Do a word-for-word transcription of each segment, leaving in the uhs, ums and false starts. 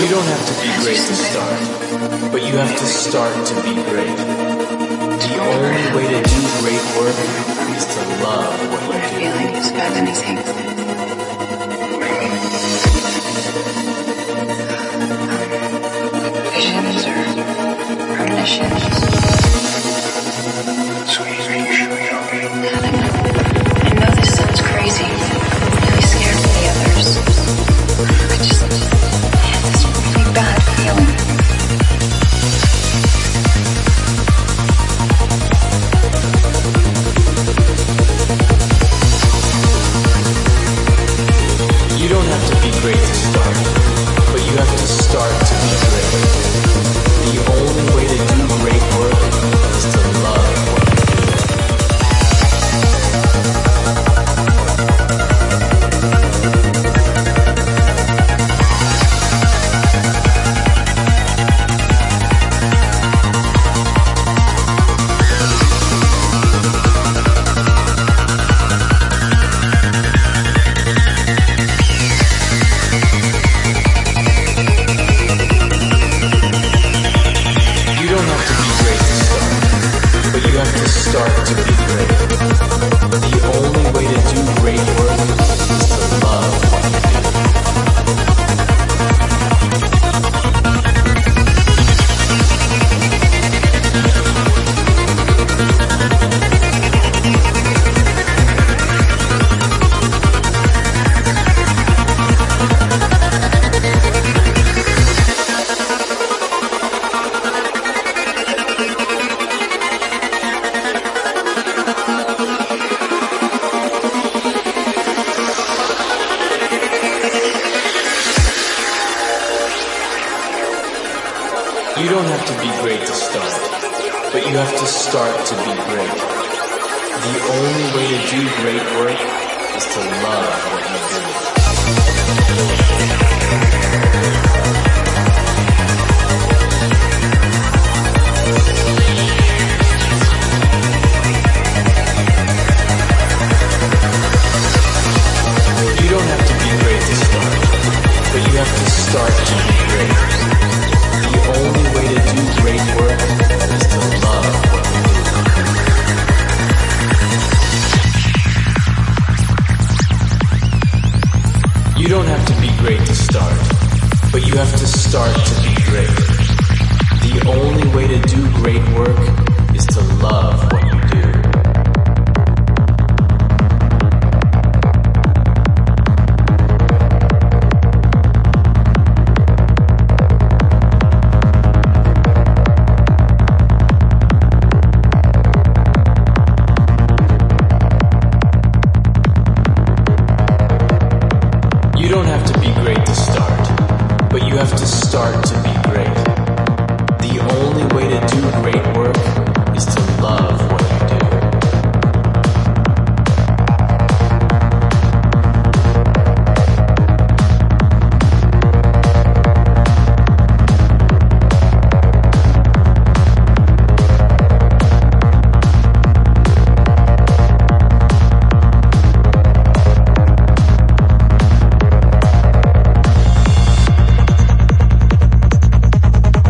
You don't have to be great to start, but you have to start to be great. The only way to do great work is to love what you do. Feeling is about anything. Visions or premonitions. Sweet, are you sure you're okay? I don't know. I know this sounds crazy. I'm really scared for the others. I just I had this really bad feeling. You don't have to be great to start, but you have to start to be great. The only way to do great work is to love what you do. Start to be great. The only way to do great work is to love what you do. You don't have to be great to start, but you have to start to be great. The only way to do great work is to love what you do. You don't have to be great to start, but you have to start to be great. The only way to do great work is to love what you do. You don't have to be great to start, but you have to start to be great. The only way to do great work is to love what you do. You don't have to be great to start, but you have to start to be great. The only way to do great work is to love what you do.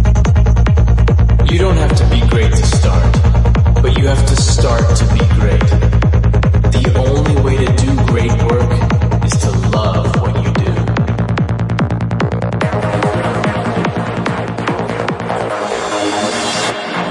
You don't have to be great to start, but you have to start to be great.